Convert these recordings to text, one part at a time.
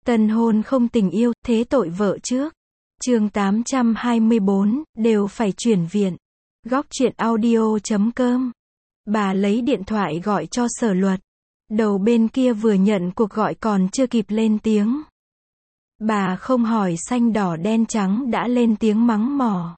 Tân hôn không tình yêu, thế tội vợ trước. Chương 824, đều phải chuyển viện. Góc truyện audio.com. Bà lấy điện thoại gọi cho Sở Luật. Đầu bên kia vừa nhận cuộc gọi còn chưa kịp lên tiếng. Bà không hỏi xanh đỏ đen trắng đã lên tiếng mắng mỏ.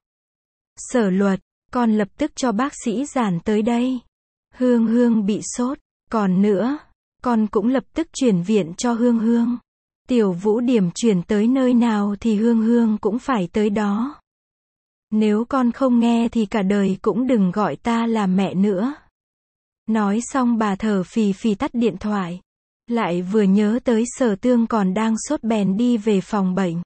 Sở Luật, con lập tức cho bác sĩ Giản tới đây. Hương Hương bị sốt, còn nữa, con cũng lập tức chuyển viện cho Hương Hương. Tiểu Vũ Điểm chuyển tới nơi nào thì Hương Hương cũng phải tới đó. Nếu con không nghe thì cả đời cũng đừng gọi ta là mẹ nữa. Nói xong bà thở phì phì tắt điện thoại. Lại vừa nhớ tới Sở Tương còn đang sốt bèn đi về phòng bệnh.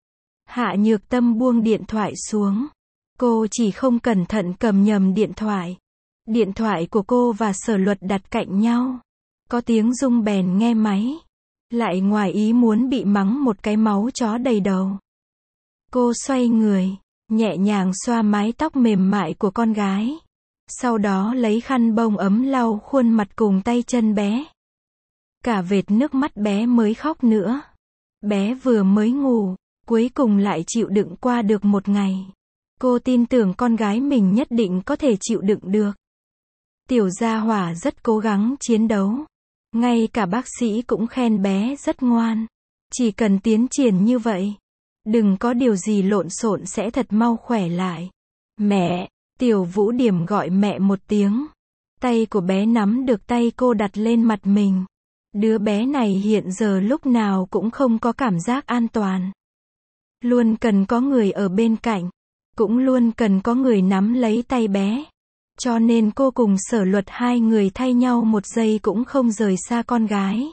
Hạ Nhược Tâm buông điện thoại xuống. Cô chỉ không cẩn thận cầm nhầm điện thoại. Điện thoại của cô và Sở Luật đặt cạnh nhau. Có tiếng rung bèn nghe máy. Lại ngoài ý muốn bị mắng một cái máu chó đầy đầu. Cô xoay người, nhẹ nhàng xoa mái tóc mềm mại của con gái. Sau đó lấy khăn bông ấm lau khuôn mặt cùng tay chân bé. Cả vệt nước mắt bé mới khóc nữa. Bé vừa mới ngủ, cuối cùng lại chịu đựng qua được một ngày. Cô tin tưởng con gái mình nhất định có thể chịu đựng được. Tiểu Gia Hỏa rất cố gắng chiến đấu. Ngay cả bác sĩ cũng khen bé rất ngoan. Chỉ cần tiến triển như vậy, đừng có điều gì lộn xộn sẽ thật mau khỏe lại. Mẹ, Tiểu Vũ Điểm gọi mẹ một tiếng. Tay của bé nắm được tay cô đặt lên mặt mình. Đứa bé này hiện giờ lúc nào cũng không có cảm giác an toàn. Luôn cần có người ở bên cạnh. Cũng luôn cần có người nắm lấy tay bé. Cho nên cô cùng Sở Luật hai người thay nhau một giây cũng không rời xa con gái.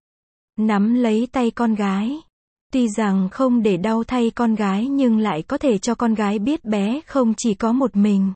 Nắm lấy tay con gái. Tuy rằng không để đau thay con gái nhưng lại có thể cho con gái biết bé không chỉ có một mình.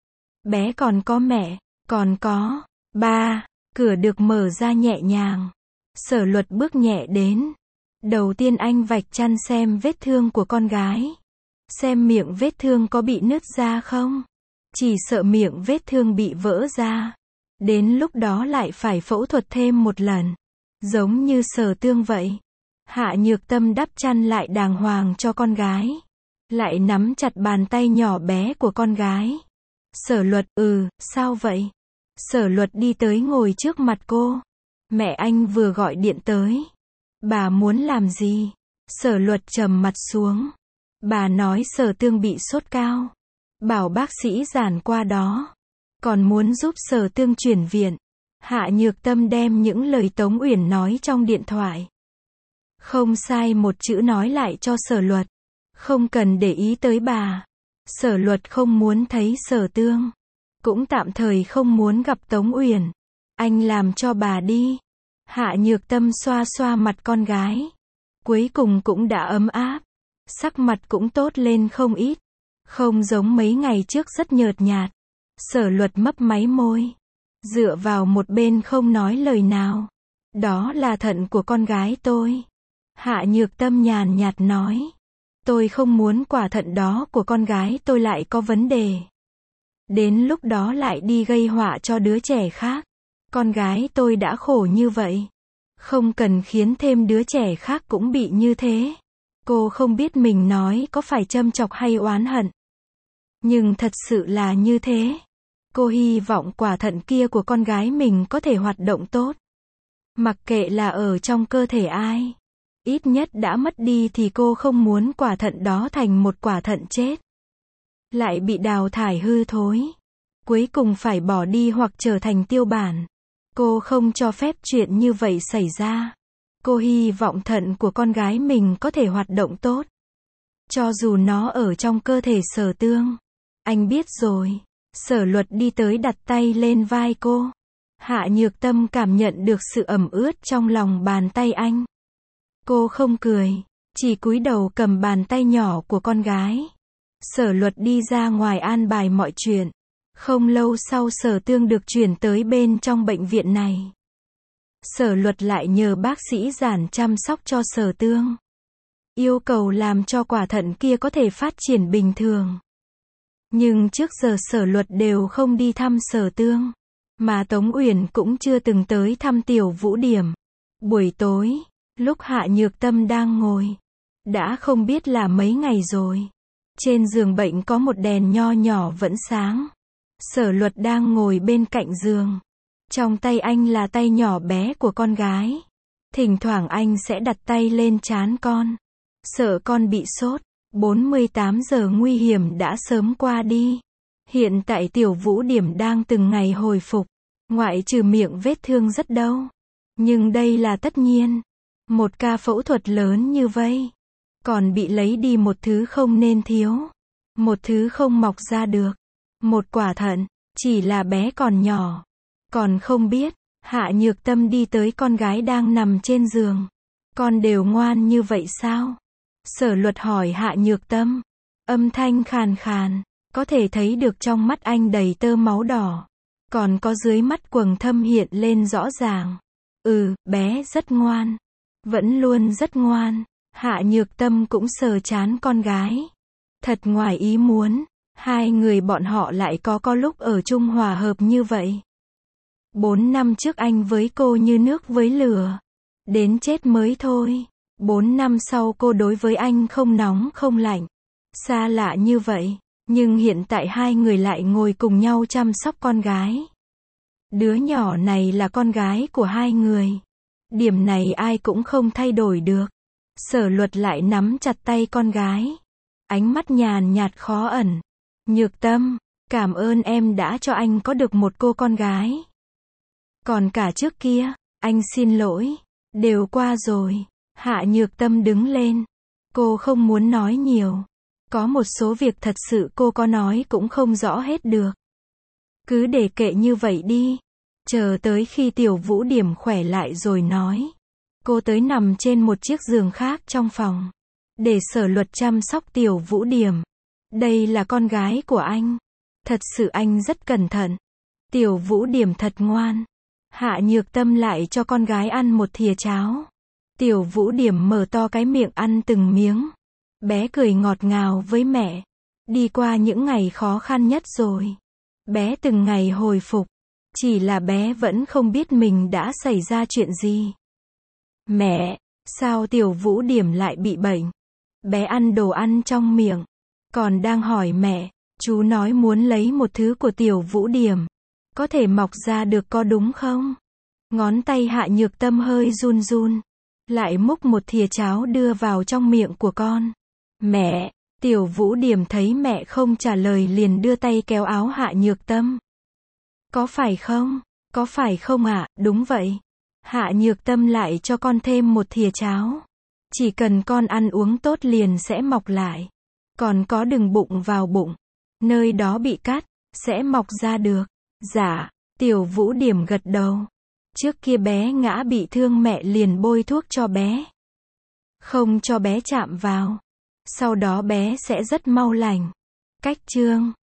Bé còn có mẹ, còn có ba. Cửa được mở ra nhẹ nhàng. Sở Luật bước nhẹ đến. Đầu tiên anh vạch chăn xem vết thương của con gái. Xem miệng vết thương có bị nứt ra không? Chỉ sợ miệng vết thương bị vỡ ra. Đến lúc đó lại phải phẫu thuật thêm một lần. Giống như Sở Tương vậy. Hạ Nhược Tâm đắp chăn lại đàng hoàng cho con gái. Lại nắm chặt bàn tay nhỏ bé của con gái. Sở Luật, sao vậy? Sở Luật đi tới ngồi trước mặt cô. Mẹ anh vừa gọi điện tới. Bà muốn làm gì? Sở Luật trầm mặt xuống. Bà nói Sở Tương bị sốt cao. Bảo bác sĩ Giản qua đó. Còn muốn giúp Sở Tương chuyển viện. Hạ Nhược Tâm đem những lời Tống Uyển nói trong điện thoại. Không sai một chữ nói lại cho Sở Luật. Không cần để ý tới bà. Sở Luật không muốn thấy Sở Tương. Cũng tạm thời không muốn gặp Tống Uyển. Anh làm cho bà đi. Hạ Nhược Tâm xoa xoa mặt con gái. Cuối cùng cũng đã ấm áp. Sắc mặt cũng tốt lên không ít. Không giống mấy ngày trước rất nhợt nhạt. Sở Luật mấp máy môi. Dựa vào một bên không nói lời nào. Đó là thận của con gái tôi. Hạ Nhược Tâm nhàn nhạt nói. Tôi không muốn quả thận đó của con gái tôi lại có vấn đề. Đến lúc đó lại đi gây họa cho đứa trẻ khác. Con gái tôi đã khổ như vậy. Không cần khiến thêm đứa trẻ khác cũng bị như thế. Cô không biết mình nói có phải châm chọc hay oán hận. Nhưng thật sự là như thế. Cô hy vọng quả thận kia của con gái mình có thể hoạt động tốt. Mặc kệ là ở trong cơ thể ai. Ít nhất đã mất đi thì cô không muốn quả thận đó thành một quả thận chết. Lại bị đào thải hư thối. Cuối cùng phải bỏ đi hoặc trở thành tiêu bản. Cô không cho phép chuyện như vậy xảy ra. Cô hy vọng thận của con gái mình có thể hoạt động tốt. Cho dù nó ở trong cơ thể Sở Tương. Anh biết rồi. Sở Luật đi tới đặt tay lên vai cô. Hạ Nhược Tâm cảm nhận được sự ẩm ướt trong lòng bàn tay anh. Cô không cười. Chỉ cúi đầu cầm bàn tay nhỏ của con gái. Sở Luật đi ra ngoài an bài mọi chuyện. Không lâu sau Sở Tương được chuyển tới bên trong bệnh viện này. Sở Luật lại nhờ bác sĩ Giản chăm sóc cho Sở Tương. Yêu cầu làm cho quả thận kia có thể phát triển bình thường. Nhưng trước giờ Sở Luật đều không đi thăm Sở Tương. Mà Tống Uyển cũng chưa từng tới thăm Tiểu Vũ Điểm. Buổi tối, Lúc Hạ Nhược Tâm đang ngồi, đã không biết là mấy ngày rồi. Trên giường bệnh có một đèn nho nhỏ vẫn sáng. Sở Luật đang ngồi bên cạnh giường. Trong tay anh là tay nhỏ bé của con gái. Thỉnh thoảng anh sẽ đặt tay lên trán con. Sợ con bị sốt. 48 giờ nguy hiểm đã sớm qua đi. Hiện tại Tiểu Vũ Điểm đang từng ngày hồi phục. Ngoại trừ miệng vết thương rất đau. Nhưng đây là tất nhiên. Một ca phẫu thuật lớn như vậy. Còn bị lấy đi một thứ không nên thiếu. Một thứ không mọc ra được. Một quả thận. Chỉ là bé còn nhỏ. Còn không biết. Hạ Nhược Tâm đi tới con gái đang nằm trên giường. Con đều ngoan như vậy sao? Sở Luật hỏi Hạ Nhược Tâm. Âm thanh khàn khàn. Có thể thấy được trong mắt anh đầy tơ máu đỏ. Còn có dưới mắt quầng thâm hiện lên rõ ràng. Bé rất ngoan. Vẫn luôn rất ngoan. Hạ Nhược Tâm cũng sờ trán con gái. Thật ngoài ý muốn. Hai người bọn họ lại có lúc ở chung hòa hợp như vậy. 4 năm trước anh với cô như nước với lửa. Đến chết mới thôi. 4 năm sau cô đối với anh không nóng không lạnh. Xa lạ như vậy. Nhưng hiện tại hai người lại ngồi cùng nhau chăm sóc con gái. Đứa nhỏ này là con gái của hai người. Điểm này ai cũng không thay đổi được. Sở Luật lại nắm chặt tay con gái. Ánh mắt nhàn nhạt khó ẩn. Nhược Tâm, cảm ơn em đã cho anh có được một cô con gái. Còn cả trước kia, anh xin lỗi. Đều qua rồi. Hạ Nhược Tâm đứng lên. Cô không muốn nói nhiều. Có một số việc thật sự cô có nói cũng không rõ hết được. Cứ để kệ như vậy đi. Chờ tới khi Tiểu Vũ Điểm khỏe lại rồi nói. Cô tới nằm trên một chiếc giường khác trong phòng. Để Sở Luật chăm sóc Tiểu Vũ Điểm. Đây là con gái của anh. Thật sự anh rất cẩn thận. Tiểu Vũ Điểm thật ngoan. Hạ Nhược Tâm lại cho con gái ăn một thìa cháo. Tiểu Vũ Điểm mở to cái miệng ăn từng miếng. Bé cười ngọt ngào với mẹ. Đi qua những ngày khó khăn nhất rồi. Bé từng ngày hồi phục. Chỉ là bé vẫn không biết mình đã xảy ra chuyện gì. Mẹ, sao Tiểu Vũ Điểm lại bị bệnh? Bé ăn đồ ăn trong miệng. Còn đang hỏi mẹ, chú nói muốn lấy một thứ của Tiểu Vũ Điểm. Có thể mọc ra được có đúng không? Ngón tay Hạ Nhược Tâm hơi run run. Lại múc một thìa cháo đưa vào trong miệng của con. Mẹ, Tiểu Vũ Điểm thấy mẹ không trả lời liền đưa tay kéo áo Hạ Nhược Tâm. Có phải không? Có phải không ạ? Đúng vậy. Hạ Nhược Tâm lại cho con thêm một thìa cháo. Chỉ cần con ăn uống tốt liền sẽ mọc lại. Còn có đừng bụng vào bụng. Nơi đó bị cắt, sẽ mọc ra được. Dạ, Tiểu Vũ Điểm gật đầu. Trước kia bé ngã bị thương mẹ liền bôi thuốc cho bé. Không cho bé chạm vào. Sau đó bé sẽ rất mau lành. Cách chương